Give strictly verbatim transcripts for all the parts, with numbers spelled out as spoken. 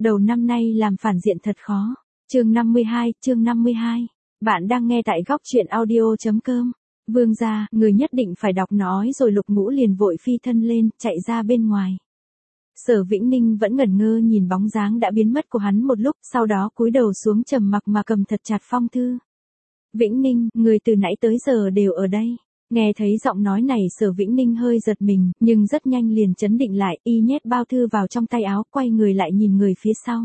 đầu năm nay làm phản diện thật khó. Chương năm mươi hai, chương năm mươi hai. Bạn đang nghe tại góc truyện audio chấm com. Vương gia, người nhất định phải đọc nói rồi Lục Ngũ liền vội phi thân lên, chạy ra bên ngoài. Sở Vĩnh Ninh vẫn ngẩn ngơ nhìn bóng dáng đã biến mất của hắn một lúc, sau đó cúi đầu xuống trầm mặc mà cầm thật chặt phong thư. Vĩnh Ninh, người từ nãy tới giờ đều ở đây. Nghe thấy giọng nói này Sở Vĩnh Ninh hơi giật mình, nhưng rất nhanh liền chấn định lại, y nhét bao thư vào trong tay áo, quay người lại nhìn người phía sau.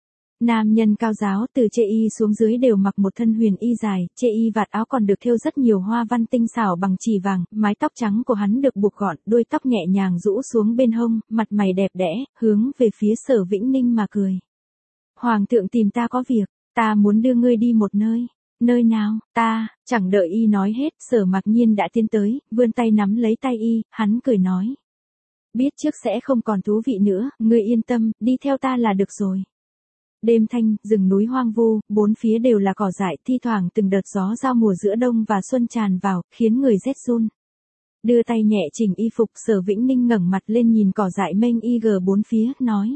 Nam nhân cao giáo từ chê y xuống dưới đều mặc một thân huyền y dài, chê y vạt áo còn được thêu rất nhiều hoa văn tinh xảo bằng chỉ vàng, mái tóc trắng của hắn được buộc gọn, đuôi tóc nhẹ nhàng rũ xuống bên hông, mặt mày đẹp đẽ, hướng về phía Sở Vĩnh Ninh mà cười. Hoàng thượng tìm ta có việc, ta muốn đưa ngươi đi một nơi. Nơi nào, ta, chẳng đợi y nói hết, Sở Mạc Nhiên đã tiến tới, vươn tay nắm lấy tay y, hắn cười nói. Biết trước sẽ không còn thú vị nữa, ngươi yên tâm, đi theo ta là được rồi. Đêm thanh, rừng núi hoang vu, bốn phía đều là cỏ dại, thi thoảng từng đợt gió giao mùa giữa đông và xuân tràn vào, khiến người rét run. Đưa tay nhẹ chỉnh y phục, Sở Vĩnh Ninh ngẩng mặt lên nhìn cỏ dại mênh y gờ bốn phía, nói.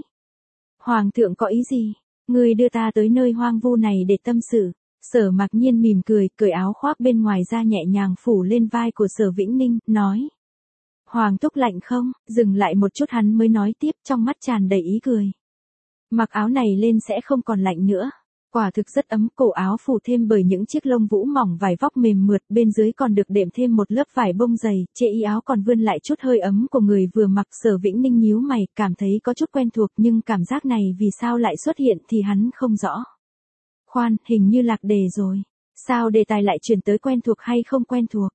Hoàng thượng có ý gì? Ngươi đưa ta tới nơi hoang vu này để tâm sự. Sở Mạc Nhiên mỉm cười, cởi áo khoác bên ngoài ra nhẹ nhàng phủ lên vai của Sở Vĩnh Ninh, nói. Hoàng thúc lạnh không? Dừng lại một chút hắn mới nói tiếp, trong mắt tràn đầy ý cười. Mặc áo này lên sẽ không còn lạnh nữa. Quả thực rất ấm, cổ áo phủ thêm bởi những chiếc lông vũ mỏng vải vóc mềm mượt, bên dưới còn được đệm thêm một lớp vải bông dày, chê y áo còn vươn lại chút hơi ấm của người vừa mặc. Sở Vĩnh Ninh nhíu mày, cảm thấy có chút quen thuộc nhưng cảm giác này vì sao lại xuất hiện thì hắn không rõ. Khoan, hình như lạc đề rồi. Sao đề tài lại chuyển tới quen thuộc hay không quen thuộc?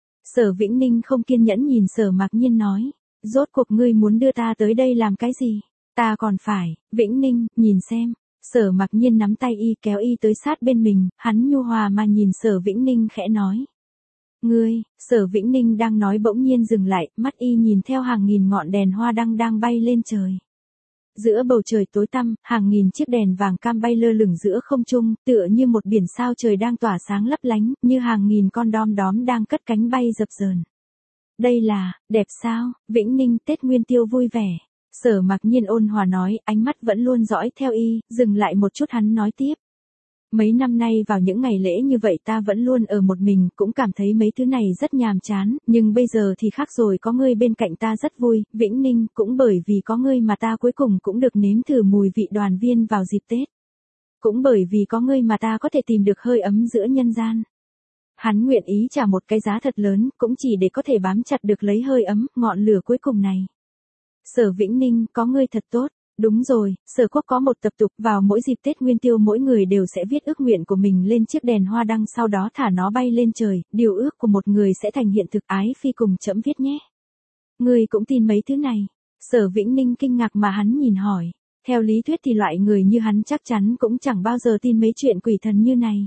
Sở Vĩnh Ninh không kiên nhẫn nhìn Sở Mạc Nhiên nói. Rốt cuộc ngươi muốn đưa ta tới đây làm cái gì? Ta còn phải, Vĩnh Ninh, nhìn xem. Sở Mạc Nhiên nắm tay y kéo y tới sát bên mình, hắn nhu hòa mà nhìn Sở Vĩnh Ninh khẽ nói. Ngươi, Sở Vĩnh Ninh đang nói bỗng nhiên dừng lại, mắt y nhìn theo hàng nghìn ngọn đèn hoa đăng đang bay lên trời. Giữa bầu trời tối tăm, hàng nghìn chiếc đèn vàng cam bay lơ lửng giữa không trung, tựa như một biển sao trời đang tỏa sáng lấp lánh, như hàng nghìn con đom đóm đang cất cánh bay dập dờn. Đây là, đẹp sao? Vĩnh Ninh, Tết Nguyên Tiêu vui vẻ. Sở Mạc Nhiên ôn hòa nói, ánh mắt vẫn luôn dõi theo y, dừng lại một chút hắn nói tiếp. Mấy năm nay vào những ngày lễ như vậy ta vẫn luôn ở một mình, cũng cảm thấy mấy thứ này rất nhàm chán, nhưng bây giờ thì khác rồi, có ngươi bên cạnh ta rất vui. Vĩnh Ninh, cũng bởi vì có ngươi mà ta cuối cùng cũng được nếm thử mùi vị đoàn viên vào dịp Tết. Cũng bởi vì có ngươi mà ta có thể tìm được hơi ấm giữa nhân gian. Hắn nguyện ý trả một cái giá thật lớn, cũng chỉ để có thể bám chặt được lấy hơi ấm, ngọn lửa cuối cùng này. Sở Vĩnh Ninh, có ngươi thật tốt. Đúng rồi, Sở Quốc có một tập tục, vào mỗi dịp Tết Nguyên Tiêu mỗi người đều sẽ viết ước nguyện của mình lên chiếc đèn hoa đăng, sau đó thả nó bay lên trời, điều ước của một người sẽ thành hiện thực. Ái Phi cùng trẫm viết nhé. Ngươi cũng tin mấy thứ này? Sở Vĩnh Ninh kinh ngạc mà hắn nhìn hỏi. Theo lý thuyết thì loại người như hắn chắc chắn cũng chẳng bao giờ tin mấy chuyện quỷ thần như này.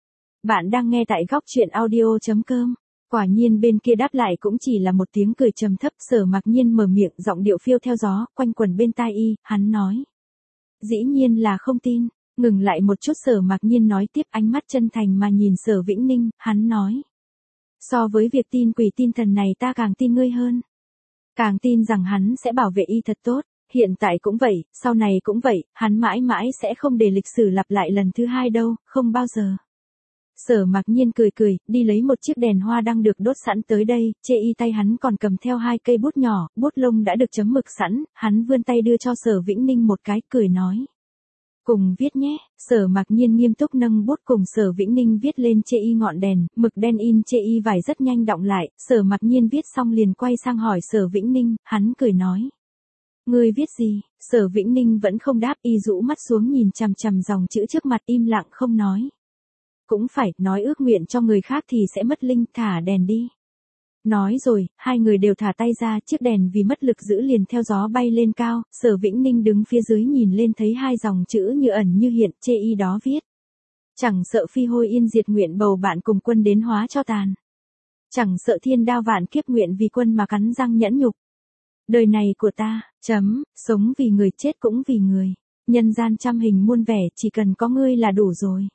Bạn đang nghe tại góc truyện audio chấm com. Quả nhiên bên kia đáp lại cũng chỉ là một tiếng cười trầm thấp. Sở Mạc Nhiên mở miệng, giọng điệu phiêu theo gió, quanh quẩn bên tai y, hắn nói. Dĩ nhiên là không tin. Ngừng lại một chút Sở Mạc Nhiên nói tiếp, ánh mắt chân thành mà nhìn Sở Vĩnh Ninh, hắn nói. So với việc tin quỷ tin thần này ta càng tin ngươi hơn. Càng tin rằng hắn sẽ bảo vệ y thật tốt. Hiện tại cũng vậy, sau này cũng vậy, hắn mãi mãi sẽ không để lịch sử lặp lại lần thứ hai đâu, không bao giờ. Sở Mạc Nhiên cười cười, đi lấy một chiếc đèn hoa đang được đốt sẵn tới đây, chê y tay hắn còn cầm theo hai cây bút nhỏ, bút lông đã được chấm mực sẵn, hắn vươn tay đưa cho Sở Vĩnh Ninh một cái, cười nói. Cùng viết nhé. Sở Mạc Nhiên nghiêm túc nâng bút cùng Sở Vĩnh Ninh viết lên chê y ngọn đèn, mực đen in chê y vải rất nhanh đọng lại, Sở Mạc Nhiên viết xong liền quay sang hỏi Sở Vĩnh Ninh, hắn cười nói. Ngươi viết gì? Sở Vĩnh Ninh vẫn không đáp, y rũ mắt xuống nhìn chằm chằm dòng chữ trước mặt, im lặng không nói. Cũng phải, nói ước nguyện cho người khác thì sẽ mất linh, thả đèn đi. Nói rồi, hai người đều thả tay ra, chiếc đèn vì mất lực giữ liền theo gió bay lên cao, Sở Vĩnh Ninh đứng phía dưới nhìn lên thấy hai dòng chữ như ẩn như hiện, chê y đó viết. Chẳng sợ phi hôi yên diệt nguyện bầu bạn cùng quân đến hóa cho tàn. Chẳng sợ thiên đao vạn kiếp nguyện vì quân mà cắn răng nhẫn nhục. Đời này của ta, chấm, sống vì người chết cũng vì người. Nhân gian trăm hình muôn vẻ, chỉ cần có ngươi là đủ rồi.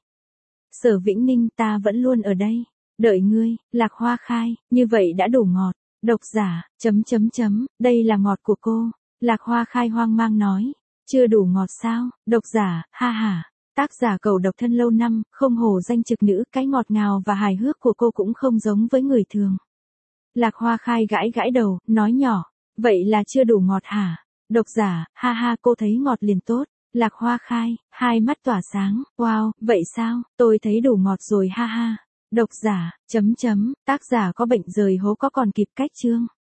Sở Vĩnh Ninh, ta vẫn luôn ở đây. Đợi ngươi, lạc hoa khai, như vậy đã đủ ngọt. Độc giả, chấm chấm chấm, đây là ngọt của cô. Lạc hoa khai hoang mang nói. Chưa đủ ngọt sao? Độc giả, ha ha. Tác giả Cầu Độc Thân lâu năm, không hổ danh trực nữ, cái ngọt ngào và hài hước của cô cũng không giống với người thường. Lạc Hoa Khai gãi gãi đầu, nói nhỏ, vậy là chưa đủ ngọt hả? Độc giả, ha ha, cô thấy ngọt liền tốt. Lạc Hoa Khai, hai mắt tỏa sáng, wow, vậy sao, tôi thấy đủ ngọt rồi ha ha. Độc giả, chấm chấm, tác giả có bệnh rời hố có còn kịp cách chương.